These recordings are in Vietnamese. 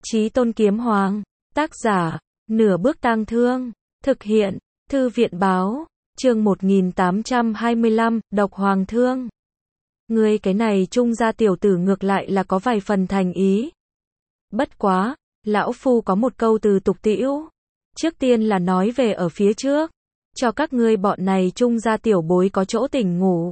Chí Tôn Kiếm Hoàng, tác giả, Nửa Bước Tang Thương, thực hiện, Thư viện báo, chương 1825, Độc Hoàng Thương. Ngươi cái này Trung gia tiểu tử ngược lại là có vài phần thành ý. Bất quá, lão phu có một câu từ tục tĩu. Trước tiên là nói về ở phía trước, cho các ngươi bọn này Trung gia tiểu bối có chỗ tỉnh ngủ.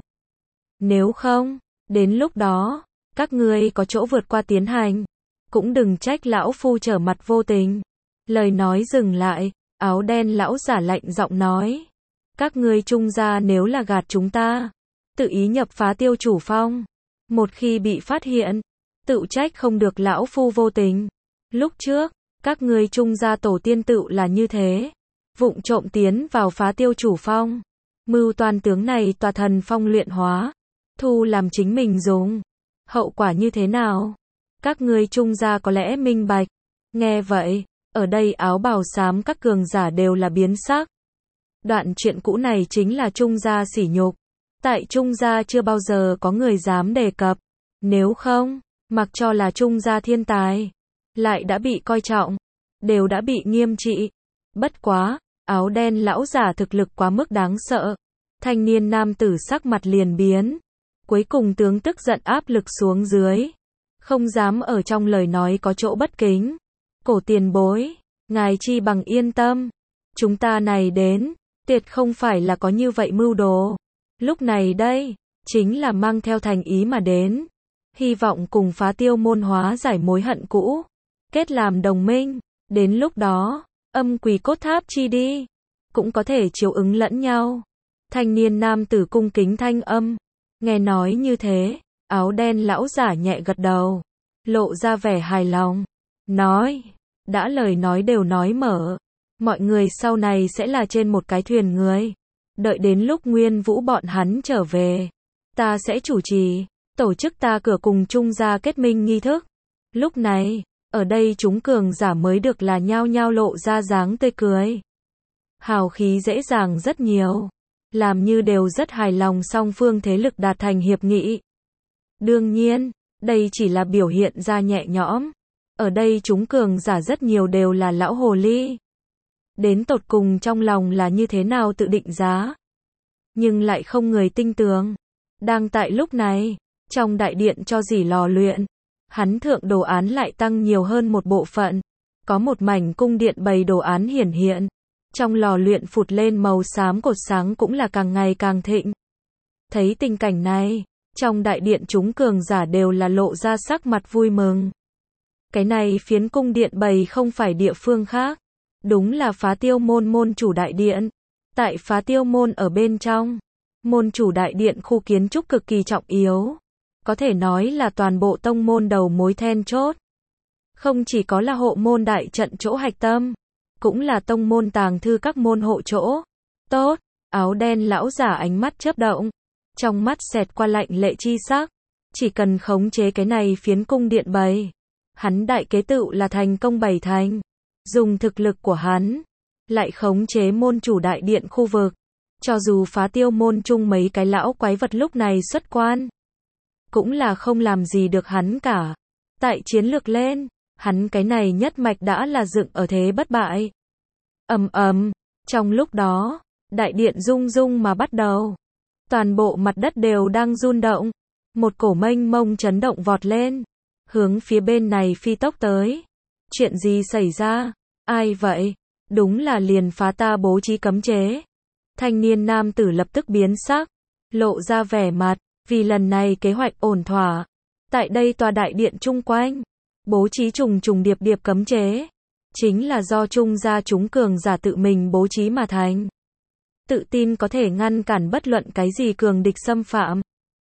Nếu không, đến lúc đó, các ngươi có chỗ vượt qua tiến hành, cũng đừng trách lão phu trở mặt vô tình. Lời nói dừng lại, áo đen lão giả lạnh giọng nói. Các ngươi Trung gia nếu là gạt chúng ta, tự ý nhập phá Tiêu Chủ Phong, một khi bị phát hiện, tự trách không được lão phu vô tình. Lúc trước, các ngươi Trung gia tổ tiên tự là như thế, vụng trộm tiến vào phá Tiêu Chủ Phong, mưu toàn tướng này tòa thần phong luyện hóa, thu làm chính mình dùng. Hậu quả như thế nào? Các ngươi Trung gia có lẽ minh bạch. Nghe vậy, ở đây áo bào xám các cường giả đều là biến sắc. Đoạn chuyện cũ này chính là Trung gia sỉ nhục. Tại Trung gia chưa bao giờ có người dám đề cập. Nếu không, mặc cho là Trung gia thiên tài, lại đã bị coi trọng, đều đã bị nghiêm trị. Bất quá, áo đen lão giả thực lực quá mức đáng sợ. Thanh niên nam tử sắc mặt liền biến. Cuối cùng tướng tức giận áp lực xuống dưới. Không dám ở trong lời nói có chỗ bất kính. Cổ tiền bối, ngài chi bằng yên tâm. Chúng ta này đến, tuyệt không phải là có như vậy mưu đồ. Lúc này đây, chính là mang theo thành ý mà đến. Hy vọng cùng phá Tiêu môn hóa giải mối hận cũ. Kết làm đồng minh, đến lúc đó, âm quỷ cốt tháp chi đi. Cũng có thể chiếu ứng lẫn nhau. Thanh niên nam tử cung kính thanh âm. Nghe nói như thế, áo đen lão giả nhẹ gật đầu, lộ ra vẻ hài lòng. Nói, đã lời nói đều nói mở. Mọi người sau này sẽ là trên một cái thuyền người. Đợi đến lúc Nguyên Vũ bọn hắn trở về, ta sẽ chủ trì, tổ chức ta cửa cùng Trung gia kết minh nghi thức. Lúc này, ở đây chúng cường giả mới được là nhao nhao lộ ra dáng tươi cười. Hào khí dễ dàng rất nhiều. Làm như đều rất hài lòng song phương thế lực đạt thành hiệp nghị. Đương nhiên, đây chỉ là biểu hiện ra nhẹ nhõm. Ở đây chúng cường giả rất nhiều đều là lão hồ ly. Đến tột cùng trong lòng là như thế nào tự định giá. Nhưng lại không người tin tưởng. Đang tại lúc này, trong đại điện cho dỉ lò luyện, hắn thượng đồ án lại tăng nhiều hơn một bộ phận. Có một mảnh cung điện bày đồ án hiển hiện. Trong lò luyện phụt lên màu xám cột sáng cũng là càng ngày càng thịnh. Thấy tình cảnh này, trong đại điện chúng cường giả đều là lộ ra sắc mặt vui mừng. Cái này phiến cung điện bày không phải địa phương khác. Đúng là phá Tiêu môn môn chủ đại điện. Tại phá Tiêu môn ở bên trong, môn chủ đại điện khu kiến trúc cực kỳ trọng yếu. Có thể nói là toàn bộ tông môn đầu mối then chốt. Không chỉ có là hộ môn đại trận chỗ hạch tâm, cũng là tông môn tàng thư các môn hộ chỗ. Tốt, áo đen lão giả ánh mắt chớp động. Trong mắt xẹt qua lạnh lệ chi sắc. Chỉ cần khống chế cái này phiến cung điện bày. Hắn đại kế tựu là thành công bảy thành. Dùng thực lực của hắn. Lại khống chế môn chủ đại điện khu vực. Cho dù phá Tiêu môn chung mấy cái lão quái vật lúc này xuất quan. Cũng là không làm gì được hắn cả. Tại chiến lược lên. Hắn cái này nhất mạch đã là dựng ở thế bất bại. Ầm ầm, trong lúc đó, đại điện rung rung mà bắt đầu. Toàn bộ mặt đất đều đang rung động. Một cổ mênh mông chấn động vọt lên, hướng phía bên này phi tốc tới. Chuyện gì xảy ra? Ai vậy? Đúng là liền phá ta bố trí cấm chế. Thanh niên nam tử lập tức biến sắc, lộ ra vẻ mặt, vì lần này kế hoạch ổn thỏa. Tại đây tòa đại điện chung quanh, bố trí trùng trùng điệp điệp cấm chế, chính là do Trung gia chúng cường giả tự mình bố trí mà thành. Tự tin có thể ngăn cản bất luận cái gì cường địch xâm phạm.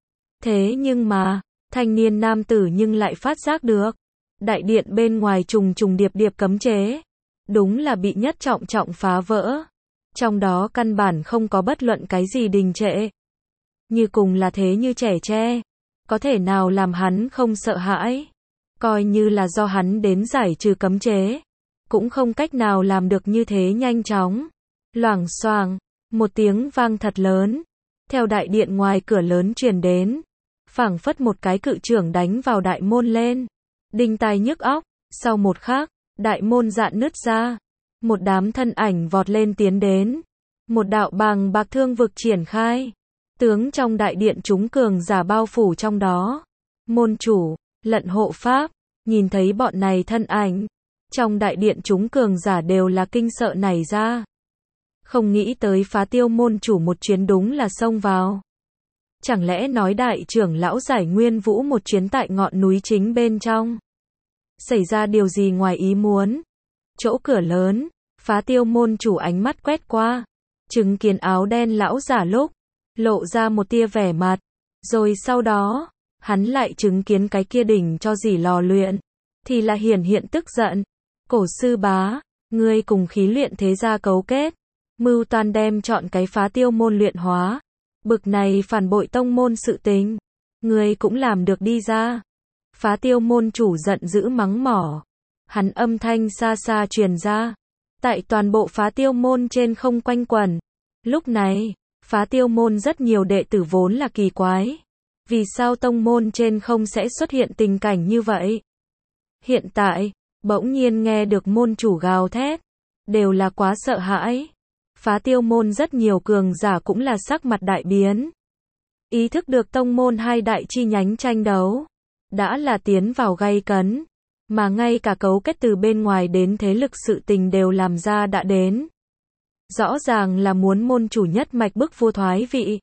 Thế nhưng mà, thanh niên nam tử nhưng lại phát giác được, đại điện bên ngoài trùng trùng điệp điệp cấm chế, đúng là bị nhất trọng trọng phá vỡ. Trong đó căn bản không có bất luận cái gì đình trệ. Như cùng là thế như trẻ tre, có thể nào làm hắn không sợ hãi. Coi như là do hắn đến giải trừ cấm chế, cũng không cách nào làm được như thế nhanh chóng. Loảng xoảng, một tiếng vang thật lớn, theo đại điện ngoài cửa lớn truyền đến, phảng phất một cái cự chưởng đánh vào đại môn lên. Đinh tai nhức óc, Sau một khắc, đại môn dạn nứt ra. Một đám thân ảnh vọt lên tiến đến. Một đạo bàng bạc thương vực triển khai. Tướng trong đại điện chúng cường giả bao phủ trong đó. Môn chủ, lận hộ pháp, nhìn thấy bọn này thân ảnh. Trong đại điện chúng cường giả đều là kinh sợ nảy ra. Không nghĩ tới Phá Tiêu môn chủ một chuyến đúng là xông vào. Chẳng lẽ nói đại trưởng lão giải Nguyên Vũ một chuyến tại ngọn núi chính bên trong. Xảy ra điều gì ngoài ý muốn? Chỗ cửa lớn, Phá Tiêu môn chủ ánh mắt quét qua. Chứng kiến áo đen lão giả lúc, lộ ra một tia vẻ mặt. Rồi sau đó, hắn lại chứng kiến cái kia đỉnh cho dỉ lò luyện. Thì là hiện tức giận. Cổ sư bá, ngươi cùng khí luyện thế gia cấu kết. Mưu toan đem chọn cái Phá Tiêu môn luyện hóa. Bực này phản bội tông môn sự tình. Ngươi cũng làm được đi ra. Phá Tiêu môn chủ giận dữ mắng mỏ. Hắn âm thanh xa xa truyền ra. Tại toàn bộ Phá Tiêu môn trên không quanh quẩn. Lúc này, Phá Tiêu môn rất nhiều đệ tử vốn là kỳ quái. Vì sao tông môn trên không sẽ xuất hiện tình cảnh như vậy? Hiện tại, bỗng nhiên nghe được môn chủ gào thét. Đều là quá sợ hãi. Phá Tiêu môn rất nhiều cường giả cũng là sắc mặt đại biến. Ý thức được tông môn hai đại chi nhánh tranh đấu. Đã là tiến vào gay cấn. Mà ngay cả cấu kết từ bên ngoài đến thế lực sự tình đều làm ra đã đến. Rõ ràng là muốn môn chủ nhất mạch bức vua thoái vị.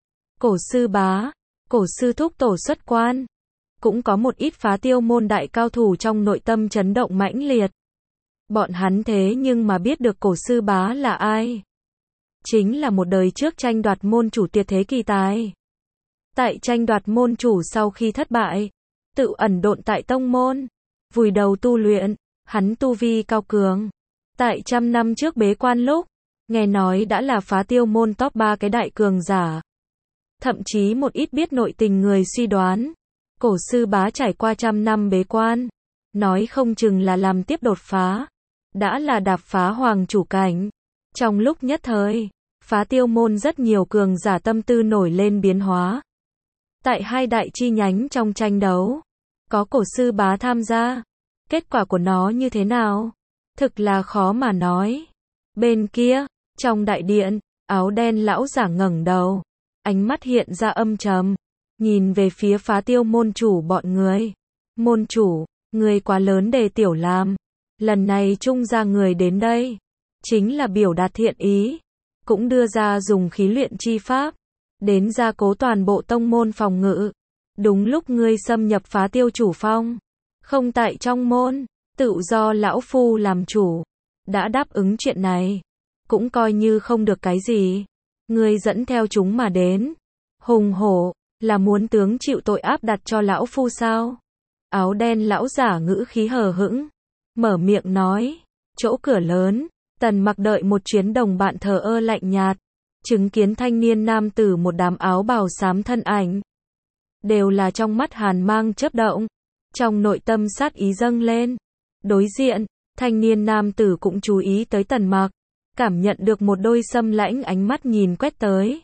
Cổ sư bá, cổ sư thúc tổ xuất quan. Cũng có một ít Phá Tiêu môn đại cao thủ trong nội tâm chấn động mãnh liệt. Bọn hắn thế nhưng mà biết được cổ sư bá là ai. Chính là một đời trước tranh đoạt môn chủ tuyệt thế kỳ tài. Tại tranh đoạt môn chủ sau khi thất bại, tự ẩn độn tại tông môn, vùi đầu tu luyện, hắn tu vi cao cường. Tại 100 năm trước bế quan lúc, nghe nói đã là Phá Tiêu môn top 3 cái đại cường giả. Thậm chí một ít biết nội tình người suy đoán, cổ sư bá trải qua 100 năm bế quan, nói không chừng là làm tiếp đột phá, đã là đạp phá hoàng chủ cảnh. Trong lúc nhất thời, Phá Tiêu môn rất nhiều cường giả tâm tư nổi lên biến hóa. Tại hai đại chi nhánh trong tranh đấu, có cổ sư bá tham gia. Kết quả của nó như thế nào? Thực là khó mà nói. Bên kia, trong đại điện, áo đen lão giả ngẩng đầu, ánh mắt hiện ra âm trầm, nhìn về phía Phá Tiêu môn chủ bọn người. Môn chủ, người quá lớn để tiểu làm. Lần này trung ra người đến đây, chính là biểu đạt thiện ý, cũng đưa ra dùng khí luyện chi pháp, đến gia cố toàn bộ tông môn phòng ngự. Đúng lúc ngươi xâm nhập Phá Tiêu chủ phong, không tại trong môn, tự do lão phu làm chủ, đã đáp ứng chuyện này, cũng coi như không được cái gì. Ngươi dẫn theo chúng mà đến, hùng hổ, là muốn tướng chịu tội áp đặt cho lão phu sao? Áo đen lão giả ngữ khí hờ hững, mở miệng nói. Chỗ cửa lớn, Tần Mặc đợi một chuyến đồng bạn thờ ơ lạnh nhạt, chứng kiến thanh niên nam tử một đám áo bào xám thân ảnh. Đều là trong mắt hàn mang chớp động, trong nội tâm sát ý dâng lên. Đối diện, thanh niên nam tử cũng chú ý tới Tần Mặc, cảm nhận được một đôi sâm lãnh ánh mắt nhìn quét tới.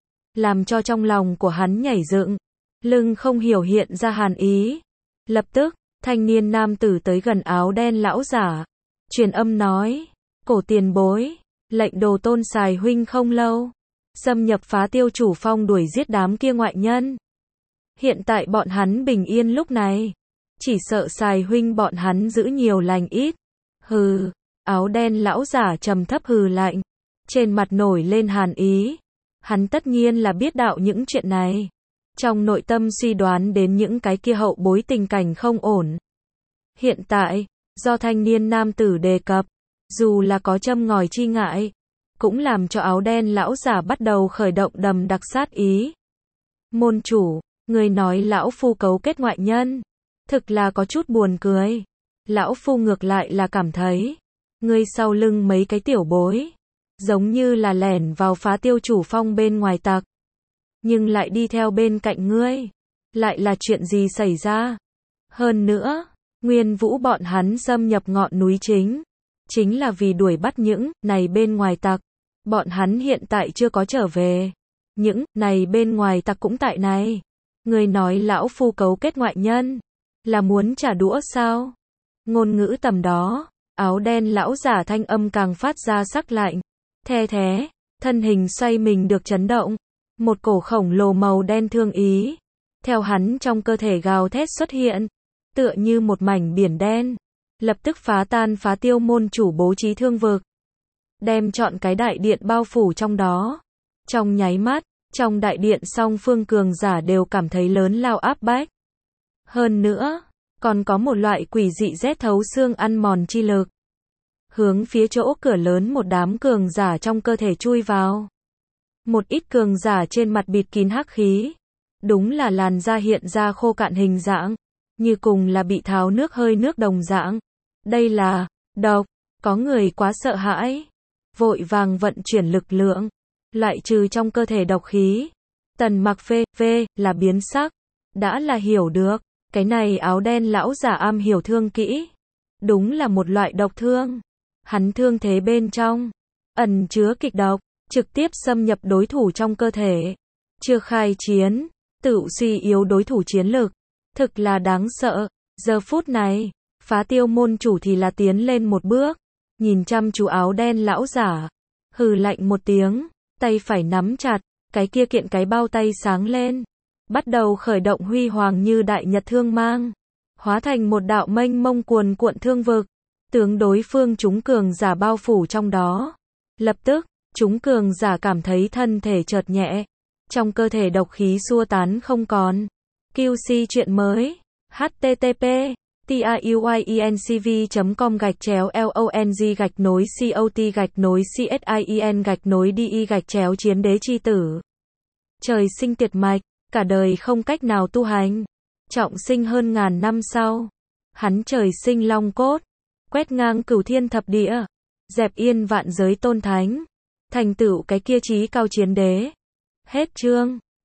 Làm cho trong lòng của hắn nhảy dựng, lưng không hiểu hiện ra hàn ý. Lập tức, thanh niên nam tử tới gần áo đen lão giả, truyền âm nói, cổ tiền bối, lệnh Đồ Tôn Sài huynh không lâu, xâm nhập Phá Tiêu chủ phong đuổi giết đám kia ngoại nhân. Hiện tại bọn hắn bình yên lúc này, chỉ sợ Sài huynh bọn hắn giữ nhiều lành ít. Hừ, áo đen lão giả trầm thấp hừ lạnh, trên mặt nổi lên hàn ý. Hắn tất nhiên là biết đạo những chuyện này, trong nội tâm suy đoán đến những cái kia hậu bối tình cảnh không ổn. Hiện tại, do thanh niên nam tử đề cập, dù là có châm ngòi chi ngại, cũng làm cho áo đen lão giả bắt đầu khởi động đầm đặc sát ý. Môn chủ, người nói lão phu cấu kết ngoại nhân, thực là có chút buồn cười. Lão phu ngược lại là cảm thấy, ngươi sau lưng mấy cái tiểu bối, giống như là lẻn vào Phá Tiêu chủ phong bên ngoài tặc, nhưng lại đi theo bên cạnh ngươi, lại là chuyện gì xảy ra? Hơn nữa, Nguyên Vũ bọn hắn xâm nhập ngọn núi chính là vì đuổi bắt những này bên ngoài tặc. Bọn hắn hiện tại chưa có trở về, những này bên ngoài tặc cũng tại này. Ngươi nói lão phu cấu kết ngoại nhân, là muốn trả đũa sao? Ngôn ngữ tầm đó, áo đen lão giả thanh âm càng phát ra sắc lạnh. The thế, thân hình xoay mình được chấn động. Một cổ khổng lồ màu đen thương ý. Theo hắn trong cơ thể gào thét xuất hiện. Tựa như một mảnh biển đen. Lập tức phá tan phá tiêu môn chủ bố trí thương vực. Đem trọn cái đại điện bao phủ trong đó. Trong nháy mắt, trong đại điện song phương cường giả đều cảm thấy lớn lao áp bách. Hơn nữa, còn có một loại quỷ dị rét thấu xương ăn mòn chi lực. Hướng phía chỗ cửa lớn một đám cường giả trong cơ thể chui vào. Một ít cường giả trên mặt bịt kín hắc khí. Đúng là làn da hiện ra khô cạn hình dạng. Như cùng là bị tháo nước hơi nước đồng dạng. Đây là độc. Có người quá sợ hãi. Vội vàng vận chuyển lực lượng. Loại trừ trong cơ thể độc khí. Tần Mặc phê là biến sắc. Đã là hiểu được. Cái này áo đen lão giả am hiểu thương kỹ. Đúng là một loại độc thương. Hắn thương thế bên trong. Ẩn chứa kịch độc. Trực tiếp xâm nhập đối thủ trong cơ thể. Chưa khai chiến. Tự suy yếu đối thủ chiến lực. Thực là đáng sợ. Giờ phút này. Phá tiêu môn chủ thì là tiến lên một bước. Nhìn chăm chú áo đen lão giả. Hừ lạnh một tiếng. Tay phải nắm chặt. Cái kia kiện cái bao tay sáng lên. Bắt đầu khởi động huy hoàng như đại nhật thương mang. Hóa thành một đạo mênh mông cuồn cuộn thương vực. Tướng đối phương chúng cường giả bao phủ trong đó. Lập tức, chúng cường giả cảm thấy thân thể chợt nhẹ. Trong cơ thể độc khí xua tán không còn. QC chuyện mới. http tayuinc.com/long/cot-csin-chiến đế chi tử. Trời sinh tiệt mạch, cả đời không cách nào tu hành. Trọng sinh hơn ngàn năm sau. Hắn trời sinh long cốt. Quét ngang cửu thiên thập địa. Dẹp yên vạn giới tôn thánh. Thành tựu cái kia chí cao chiến đế. Hết chương.